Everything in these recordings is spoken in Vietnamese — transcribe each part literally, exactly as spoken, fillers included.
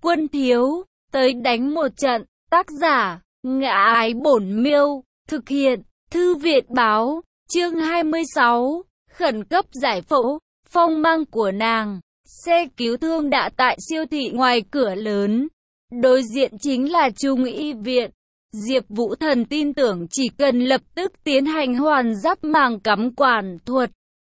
Quân thiếu, tới đánh một trận. Tác giả, Ngã Ái Bổn Miêu. Thực hiện, Thư viện báo. Chương hai mươi sáu. Khẩn cấp giải phẫu. Phong mang của nàng. Xe cứu thương đã tại siêu thị ngoài cửa lớn. Đối diện chính là Trung y viện. Diệp Vũ Thần tin tưởng chỉ cần lập tức tiến hành hoàn giáp màng cắm quản thuật,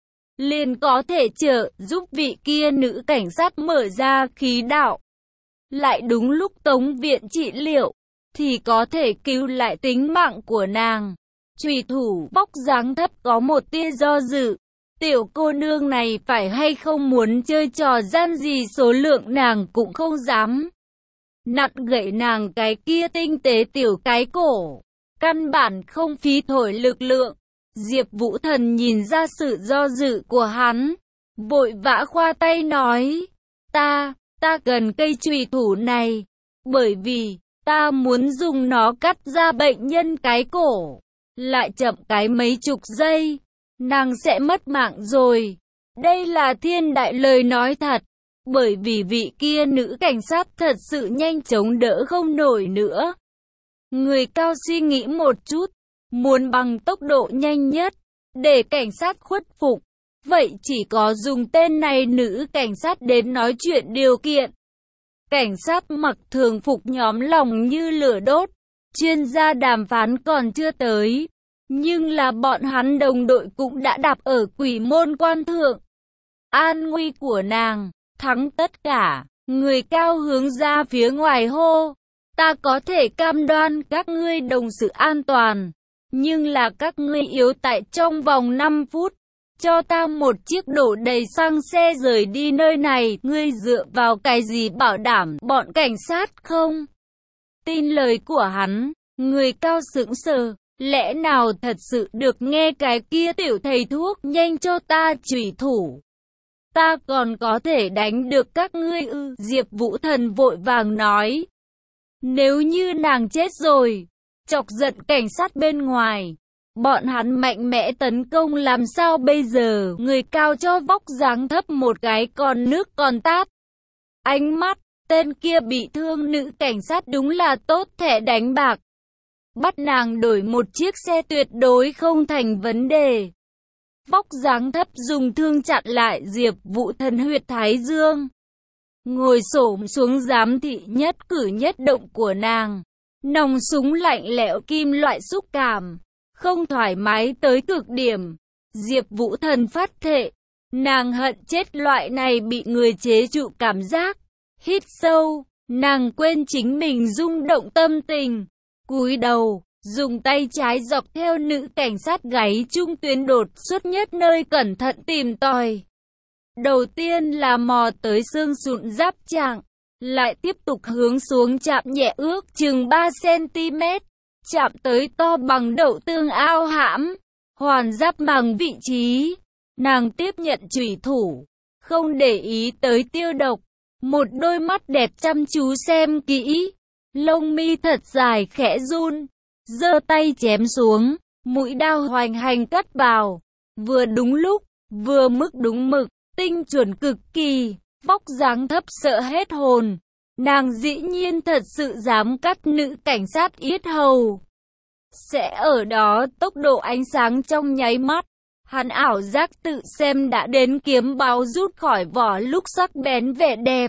liền có thể trợ giúp vị kia nữ cảnh sát mở ra khí đạo. Lại đúng lúc Tống viện trị liệu, thì có thể cứu lại tính mạng của nàng. Chủy thủ vóc dáng thấp có một tia do dự. Tiểu cô nương này phải hay không muốn chơi trò gian gì số lượng nàng cũng không dám. Nặn gậy nàng cái kia tinh tế tiểu cái cổ. Căn bản không phí thổi lực lượng. Diệp Vũ Thần nhìn ra sự do dự của hắn. Vội vã khoa tay nói. Ta, ta cần cây chùy thủ này. Bởi vì, ta muốn dùng nó cắt ra bệnh nhân cái cổ. Lại chậm cái mấy chục giây. Nàng sẽ mất mạng rồi. Đây là thiên đại lời nói thật. Bởi vì vị kia nữ cảnh sát thật sự nhanh chóng đỡ không nổi nữa. Người cao suy nghĩ một chút. Muốn bằng tốc độ nhanh nhất. Để cảnh sát khuất phục. Vậy chỉ có dùng tên này nữ cảnh sát đến nói chuyện điều kiện. Cảnh sát mặc thường phục nhóm lòng như lửa đốt. Chuyên gia đàm phán còn chưa tới. Nhưng là bọn hắn đồng đội cũng đã đạp ở quỷ môn quan thượng. An nguy của nàng, thắng tất cả. Người cao hướng ra phía ngoài hô. Ta có thể cam đoan các ngươi đồng sự an toàn. Nhưng là các ngươi yếu tại trong vòng năm phút. Cho ta một chiếc đổ đầy xăng xe rời đi nơi này. Ngươi dựa vào cái gì bảo đảm bọn cảnh sát không? Tin lời của hắn, người cao sững sờ. Lẽ nào thật sự được nghe cái kia tiểu thầy thuốc nhanh cho ta chủy thủ? Ta còn có thể đánh được các ngươi ư? Diệp Vũ Thần vội vàng nói. Nếu như nàng chết rồi, chọc giận cảnh sát bên ngoài, bọn hắn mạnh mẽ tấn công làm sao bây giờ? Người cao cho vóc dáng thấp một cái còn nước còn tát. Ánh mắt, tên kia bị thương nữ cảnh sát đúng là tốt thẻ đánh bạc. Bắt nàng đổi một chiếc xe tuyệt đối không thành vấn đề. Vóc dáng thấp dùng thương chặn lại Diệp Vũ Thần huyệt thái dương. Ngồi xổm xuống giám thị nhất cử nhất động của nàng. Nòng súng lạnh lẽo kim loại xúc cảm. Không thoải mái tới cực điểm. Diệp Vũ Thần phát thệ. Nàng hận chết loại này bị người chế trụ cảm giác. Hít sâu. Nàng quên chính mình rung động tâm tình. Cúi đầu, dùng tay trái dọc theo nữ cảnh sát gáy trung tuyến đột xuất nhất nơi cẩn thận tìm tòi. Đầu tiên là mò tới xương sụn giáp trạng, lại tiếp tục hướng xuống chạm nhẹ ước chừng ba xăng ti mét, chạm tới to bằng đậu tương ao hãm, hoàn giáp màng vị trí. Nàng tiếp nhận chủy thủ, không để ý tới tiêu độc, một đôi mắt đẹp chăm chú xem kỹ. Lông mi thật dài khẽ run, giơ tay chém xuống, mũi đao hoành hành cắt vào, vừa đúng lúc, vừa mức đúng mực, tinh chuẩn cực kỳ, vóc dáng thấp sợ hết hồn. Nàng dĩ nhiên thật sự dám cắt nữ cảnh sát yết hầu. Sẽ ở đó tốc độ ánh sáng trong nháy mắt, hắn ảo giác tự xem đã đến kiếm báo rút khỏi vỏ lúc sắc bén vẻ đẹp.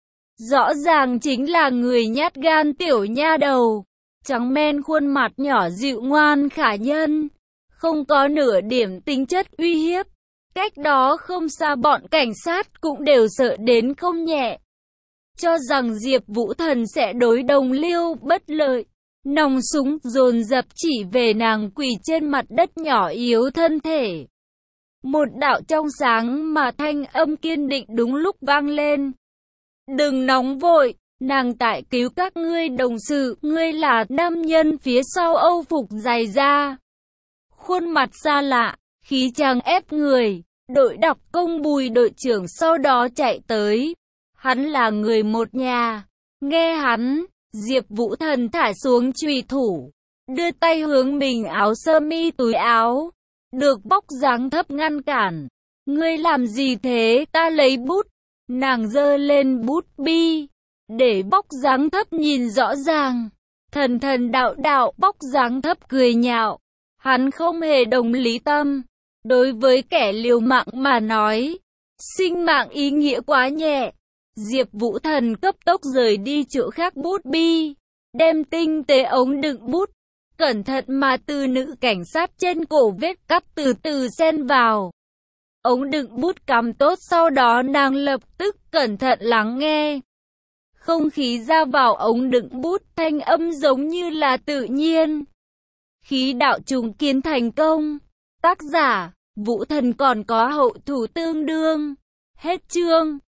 Rõ ràng chính là người nhát gan tiểu nha đầu, trắng men khuôn mặt nhỏ dịu ngoan khả nhân, không có nửa điểm tính chất uy hiếp. Cách đó không xa bọn cảnh sát cũng đều sợ đến không nhẹ, cho rằng Diệp Vũ Thần sẽ đối đồng liêu bất lợi. Nòng súng dồn dập chỉ về nàng quỳ trên mặt đất nhỏ yếu thân thể. Một đạo trong sáng mà thanh âm kiên định đúng lúc vang lên. Đừng nóng vội, nàng tại cứu các ngươi đồng sự, ngươi là nam nhân phía sau âu phục dày da. Khuôn mặt xa lạ, khí chàng ép người, đội đặc công Bùi đội trưởng sau đó chạy tới. Hắn là người một nhà, nghe hắn, Diệp Vũ Thần thả xuống chùy thủ, đưa tay hướng mình áo sơ mi túi áo, được vóc dáng thấp ngăn cản. Ngươi làm gì thế? Ta lấy bút. Nàng giơ lên bút bi, để bóc dáng thấp nhìn rõ ràng. Thần thần đạo đạo bóc dáng thấp cười nhạo. Hắn không hề đồng lý tâm. Đối với kẻ liều mạng mà nói, sinh mạng ý nghĩa quá nhẹ. Diệp Vũ Thần cấp tốc rời đi chỗ khác bút bi, đem tinh tế ống đựng bút, cẩn thận mà từ nữ cảnh sát trên cổ vết cắt từ từ xen vào. Ống đựng bút cắm tốt, sau đó nàng lập tức cẩn thận lắng nghe. Không khí ra vào ống đựng bút, thanh âm giống như là tự nhiên. Khí đạo trùng kiến thành công. Tác giả, Vũ Thần còn có hậu thủ tương đương. Hết chương.